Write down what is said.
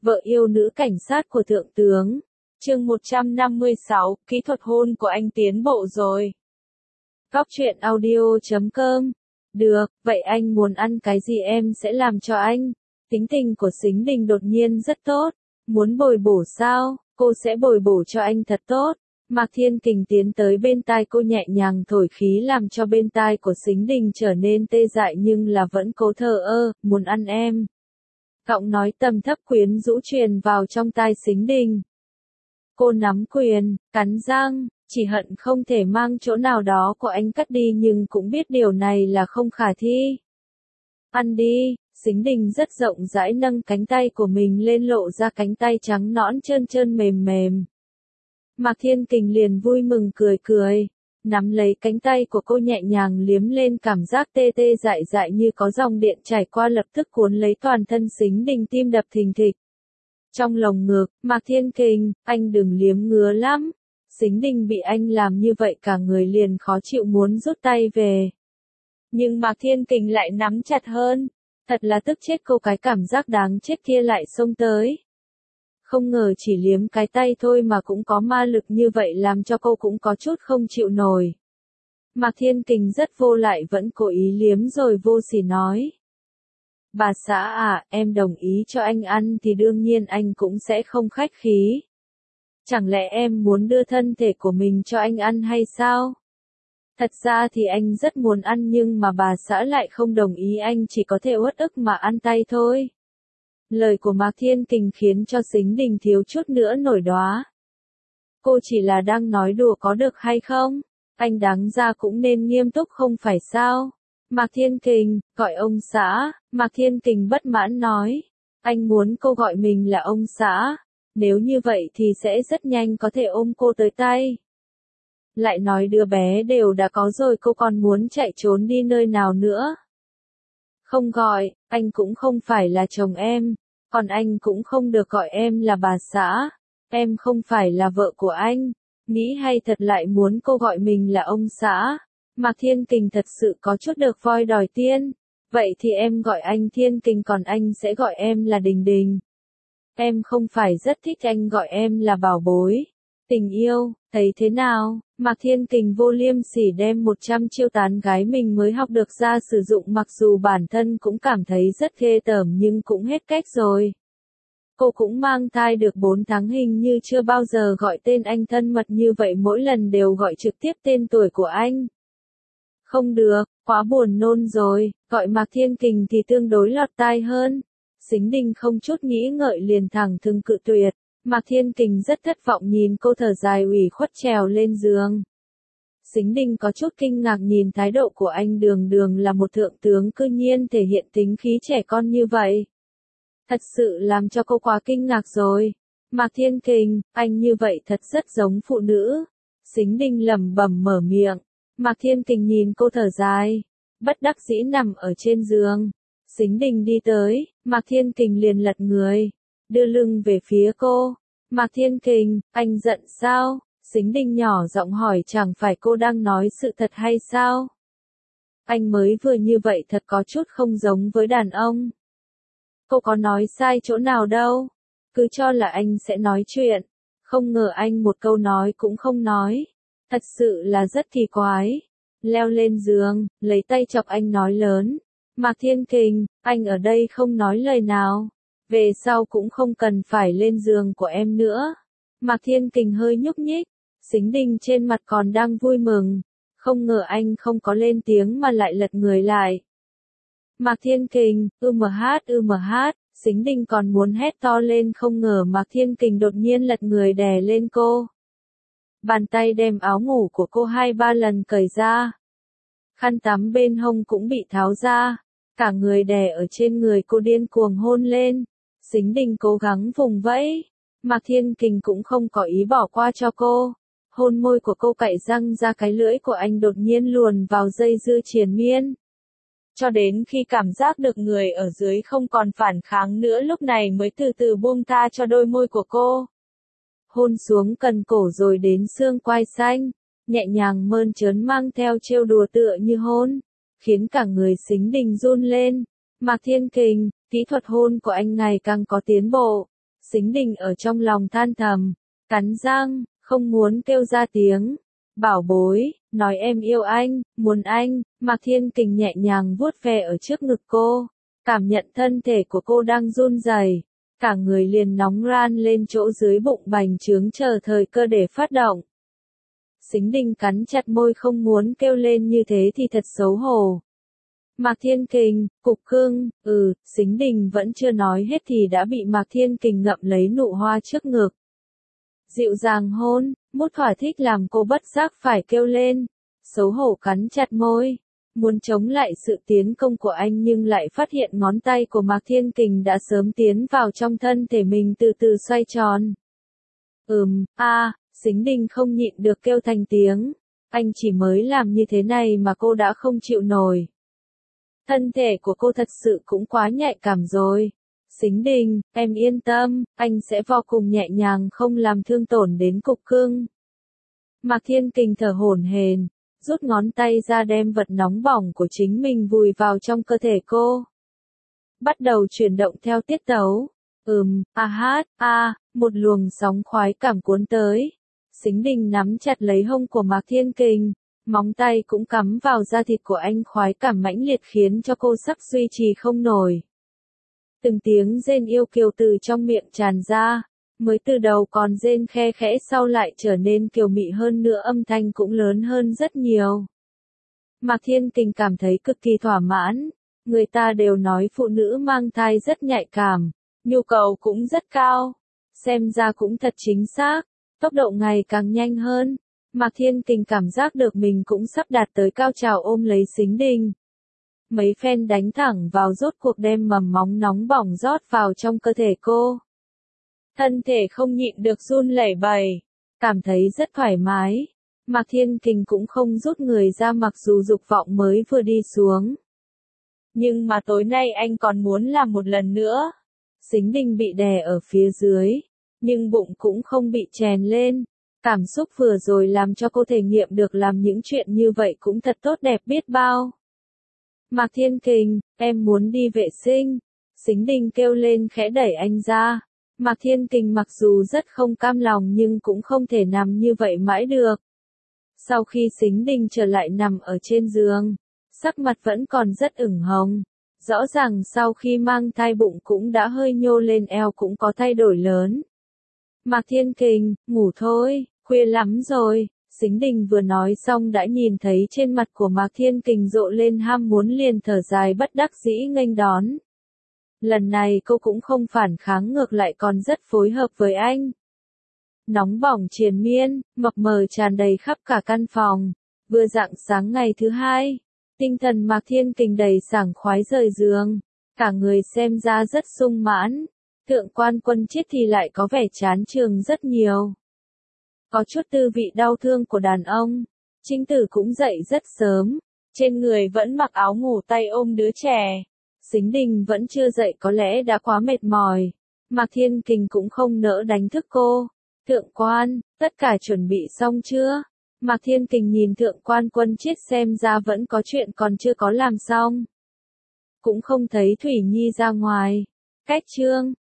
Vợ yêu nữ cảnh sát của thượng tướng. Chương 156, kỹ thuật hôn của anh tiến bộ rồi. Góc truyện audio.com. Được, vậy anh muốn ăn cái gì em sẽ làm cho anh. Tính tình của Sính Đình đột nhiên rất tốt. Muốn bồi bổ sao, cô sẽ bồi bổ cho anh thật tốt. Mạc Thiên Kình tiến tới bên tai cô nhẹ nhàng thổi khí làm cho bên tai của Sính Đình trở nên tê dại nhưng là vẫn cố thờ ơ, muốn ăn em. Giọng nói trầm thấp quyến rũ truyền vào trong tai Sính Đình. Cô nắm quyền, cắn răng, chỉ hận không thể mang chỗ nào đó của anh cắt đi nhưng cũng biết điều này là không khả thi. Ăn đi, Sính Đình rất rộng rãi nâng cánh tay của mình lên lộ ra cánh tay trắng nõn trơn trơn mềm mềm. Mạc Thiên Kình liền vui mừng cười cười, nắm lấy cánh tay của cô nhẹ nhàng liếm lên cảm giác tê tê dại dại như có dòng điện chảy qua lập tức cuốn lấy toàn thân Sính Đình tim đập thình thịch. Trong lồng ngực, Mạc Thiên Kình, anh đừng liếm ngứa lắm. Sính Đình bị anh làm như vậy cả người liền khó chịu muốn rút tay về. Nhưng Mạc Thiên Kình lại nắm chặt hơn. Thật là tức chết cô, cái cảm giác đáng chết kia lại xông tới. Không ngờ chỉ liếm cái tay thôi mà cũng có ma lực như vậy làm cho cô cũng có chút không chịu nổi. Mạc Thiên Kình rất vô lại vẫn cố ý liếm rồi vô sỉ nói. Bà xã à, em đồng ý cho anh ăn thì đương nhiên anh cũng sẽ không khách khí. Chẳng lẽ em muốn đưa thân thể của mình cho anh ăn hay sao? Thật ra thì anh rất muốn ăn nhưng mà bà xã lại không đồng ý, anh chỉ có thể uất ức mà ăn tay thôi. Lời của Mạc Thiên Kình khiến cho Sính Đình thiếu chút nữa nổi đoá. Cô chỉ là đang nói đùa có được hay không? Anh đáng ra cũng nên nghiêm túc không phải sao? Mạc Thiên Kình, gọi ông xã, Mạc Thiên Kình bất mãn nói. Anh muốn cô gọi mình là ông xã. Nếu như vậy thì sẽ rất nhanh có thể ôm cô tới tay. Lại nói đứa bé đều đã có rồi cô còn muốn chạy trốn đi nơi nào nữa. Không gọi, anh cũng không phải là chồng em. Còn anh cũng không được gọi em là bà xã. Em không phải là vợ của anh. Nghĩ hay thật lại muốn cô gọi mình là ông xã. Mạc Thiên Kình thật sự có chút được voi đòi tiên. Vậy thì em gọi anh Thiên Kình còn anh sẽ gọi em là Đình Đình. Em không phải rất thích anh gọi em là bảo bối. Tình yêu, thấy thế nào? Mạc Thiên Kình vô liêm sỉ đem 100 chiêu tán gái mình mới học được ra sử dụng, mặc dù bản thân cũng cảm thấy rất ghê tởm nhưng cũng hết cách rồi. Cô cũng mang thai được 4 tháng hình như chưa bao giờ gọi tên anh thân mật như vậy, mỗi lần đều gọi trực tiếp tên tuổi của anh. Không được, quá buồn nôn rồi, gọi Mạc Thiên Kình thì tương đối lọt tai hơn. Sính Đình không chút nghĩ ngợi liền thẳng thừng cự tuyệt. Mạc Thiên Kình rất thất vọng nhìn cô thở dài ủy khuất trèo lên giường. Sính Đình có chút kinh ngạc nhìn thái độ của anh, đường đường là một thượng tướng cư nhiên thể hiện tính khí trẻ con như vậy. Thật sự làm cho cô quá kinh ngạc rồi. Mạc Thiên Kình, anh như vậy thật rất giống phụ nữ. Sính Đình lẩm bẩm mở miệng. Mạc Thiên Kình nhìn cô thở dài. Bất đắc dĩ nằm ở trên giường. Sính Đình đi tới, Mạc Thiên Kình liền lật người. Đưa lưng về phía cô. Mạc Thiên Kình, anh giận sao? Sính Đình nhỏ giọng hỏi, chẳng phải cô đang nói sự thật hay sao? Anh mới vừa như vậy thật có chút không giống với đàn ông. Cô có nói sai chỗ nào đâu. Cứ cho là anh sẽ nói chuyện. Không ngờ anh một câu nói cũng không nói. Thật sự là rất kỳ quái. Leo lên giường, lấy tay chọc anh nói lớn. Mạc Thiên Kình, anh ở đây không nói lời nào. Về sau cũng không cần phải lên giường của em nữa. Mạc Thiên Kình hơi nhúc nhích. Sính Đình trên mặt còn đang vui mừng. Không ngờ anh không có lên tiếng mà lại lật người lại. Mạc Thiên Kình, hát. Sính Đình còn muốn hét to lên, không ngờ Mạc Thiên Kình đột nhiên lật người đè lên cô. Bàn tay đem áo ngủ của cô 2-3 lần cởi ra. Khăn tắm bên hông cũng bị tháo ra. Cả người đè ở trên người cô điên cuồng hôn lên. Sính Đình cố gắng vùng vẫy. Mạc Thiên Kình cũng không có ý bỏ qua cho cô. Hôn môi của cô cạy răng ra, cái lưỡi của anh đột nhiên luồn vào dây dưa triền miên. Cho đến khi cảm giác được người ở dưới không còn phản kháng nữa, lúc này mới từ từ buông tha cho đôi môi của cô. Hôn xuống cần cổ rồi đến xương quai xanh, nhẹ nhàng mơn trớn mang theo trêu đùa tựa như hôn, khiến cả người Sính Đình run lên. Mạc Thiên Kình, kỹ thuật hôn của anh ngày càng có tiến bộ. Sính Đình ở trong lòng than thầm, cắn răng, không muốn kêu ra tiếng. Bảo bối, nói em yêu anh, muốn anh. Mạc Thiên Kình nhẹ nhàng vuốt ve ở trước ngực cô, cảm nhận thân thể của cô đang run rẩy, cả người liền nóng ran lên chỗ dưới bụng bành trướng chờ thời cơ để phát động. Sính Đình cắn chặt môi không muốn kêu lên như thế thì thật xấu hổ. Mạc Thiên Kình, cục cưng, Sính Đình vẫn chưa nói hết thì đã bị Mạc Thiên Kình ngậm lấy nụ hoa trước ngực. Dịu dàng hôn, mút thỏa thích làm cô bất giác phải kêu lên, xấu hổ cắn chặt môi, muốn chống lại sự tiến công của anh nhưng lại phát hiện ngón tay của Mạc Thiên Kình đã sớm tiến vào trong thân thể mình từ từ xoay tròn. Sính Đình không nhịn được kêu thành tiếng, anh chỉ mới làm như thế này mà cô đã không chịu nổi. Thân thể của cô thật sự cũng quá nhạy cảm rồi. Sính Đình, em yên tâm, anh sẽ vô cùng nhẹ nhàng không làm thương tổn đến cục cưng. Mạc Thiên Kình thở hổn hển, rút ngón tay ra đem vật nóng bỏng của chính mình vùi vào trong cơ thể cô. Bắt đầu chuyển động theo tiết tấu. Một luồng sóng khoái cảm cuốn tới. Sính Đình nắm chặt lấy hông của Mạc Thiên Kình, móng tay cũng cắm vào da thịt của anh, khoái cảm mãnh liệt khiến cho cô sắp duy trì không nổi. Từng tiếng rên yêu kiều từ trong miệng tràn ra, mới từ đầu còn rên khe khẽ sau lại trở nên kiều mị hơn nữa, âm thanh cũng lớn hơn rất nhiều. Mạc Thiên Kình cảm thấy cực kỳ thỏa mãn, người ta đều nói phụ nữ mang thai rất nhạy cảm, nhu cầu cũng rất cao, xem ra cũng thật chính xác, tốc độ ngày càng nhanh hơn. Mạc Thiên Kình cảm giác được mình cũng sắp đạt tới cao trào, ôm lấy Sính Đình. Mấy phen đánh thẳng vào, rốt cuộc đem mầm móng nóng bỏng rót vào trong cơ thể cô. Thân thể không nhịn được run lẩy bẩy, cảm thấy rất thoải mái. Mạc Thiên Kình cũng không rút người ra mặc dù dục vọng mới vừa đi xuống. Nhưng mà tối nay anh còn muốn làm một lần nữa. Sính Đình bị đè ở phía dưới, nhưng bụng cũng không bị chèn lên. Cảm xúc vừa rồi làm cho cô thể nghiệm được làm những chuyện như vậy cũng thật tốt đẹp biết bao. Mạc Thiên Kình, em muốn đi vệ sinh. Sính Đình kêu lên khẽ đẩy anh ra. Mạc Thiên Kình mặc dù rất không cam lòng nhưng cũng không thể nằm như vậy mãi được. Sau khi Sính Đình trở lại nằm ở trên giường, sắc mặt vẫn còn rất ửng hồng. Rõ ràng sau khi mang thai bụng cũng đã hơi nhô lên, eo cũng có thay đổi lớn. Mạc Thiên Kình, ngủ thôi, khuya lắm rồi. Sính Đình vừa nói xong đã nhìn thấy trên mặt của Mạc Thiên Kình rộ lên ham muốn, liền thở dài bất đắc dĩ nghênh đón. Lần này cô cũng không phản kháng, ngược lại còn rất phối hợp với anh. Nóng bỏng triền miên, mập mờ tràn đầy khắp cả căn phòng. Vừa rạng sáng ngày thứ hai, tinh thần Mạc Thiên Kình đầy sảng khoái rời giường, cả người xem ra rất sung mãn. Thượng quan Quân Chiết thì lại có vẻ chán trường rất nhiều. Có chút tư vị đau thương của đàn ông. Chính Tử cũng dậy rất sớm, trên người vẫn mặc áo ngủ tay ôm đứa trẻ. Sính Đình vẫn chưa dậy, có lẽ đã quá mệt mỏi. Mạc Thiên Kình cũng không nỡ đánh thức cô. Thượng quan, tất cả chuẩn bị xong chưa? Mạc Thiên Kình nhìn Thượng quan Quân Chiết xem ra vẫn có chuyện còn chưa có làm xong. Cũng không thấy Thủy Nhi ra ngoài. Cách chương